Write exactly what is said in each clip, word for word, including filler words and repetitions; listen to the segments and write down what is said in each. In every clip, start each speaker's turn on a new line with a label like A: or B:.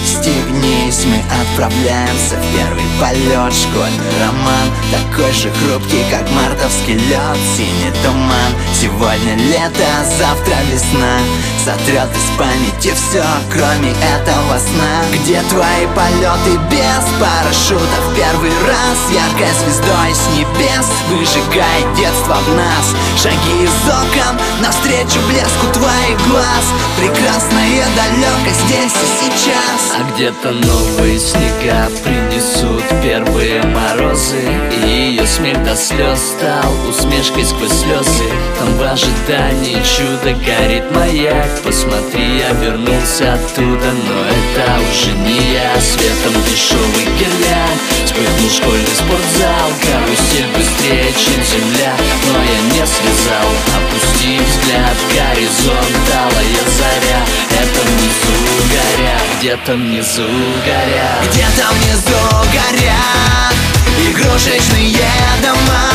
A: Пристегнись, мы отправляемся в первый полет. Школьный роман, такой же хрупкий, как мартовский лед. Синий туман, сегодня лето, завтра весна. Сотрет из памяти все, кроме этого сна. Где твои полеты без парашютов? Первый раз яркой звездой с небес выжигает детство в нас. Шаги из окон навстречу блеску твоих глаз. Прекрасная далекость здесь и сейчас.
B: А где-то новые снега принесут первые морозы, и ее смех до слез стал усмешкой сквозь слезы. Там в ожидании чуда горит маяк. Посмотри, я вернулся оттуда, но это уже не я. Светом дешевый гирлянд вспыхнул школьный спортзал. Карусель быстрее, чем земля, но я не слезал. Опусти взгляд, горизонт, алая заря. Это внизу горят, где-то внизу горят.
A: Где-то внизу горят игрушечные дома.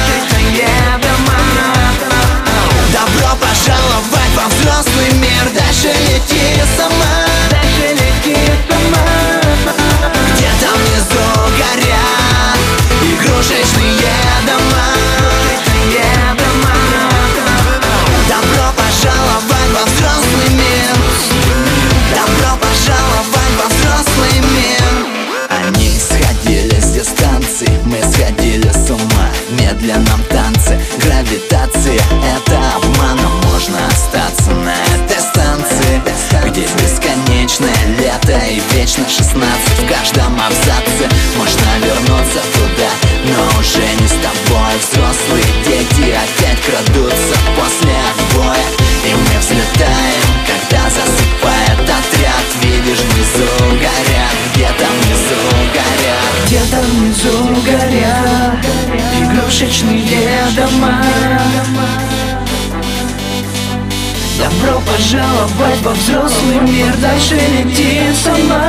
A: Добро пожаловать во взрослый мир. Дальше лети сама. Где-то внизу горят игрушечные дома. Добро пожаловать во взрослый мир. Добро пожаловать во взрослый мир. Они сходили с дистанции, мы сходили с ума в медленном танце. Гравитация — это обманом, можно остаться на этой станции, где бесконечное лето и вечно шестнадцать. В каждом абзаце можно вернуться туда, но уже не с тобой. Взрослые дети опять крадутся после отбоя, и мы взлетаем, когда засыпает отряд. Видишь, внизу горят, где-то внизу горят.
C: Где-то внизу горят игрушечные дома. Добро пожаловать во взрослый мир. Дальше лети сама.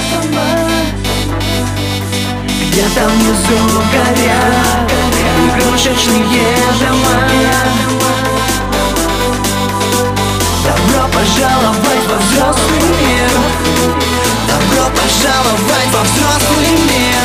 C: Где-то внизу горят игрушечные дома. Добро пожаловать во взрослый мир.
A: Добро пожаловать во взрослый мир.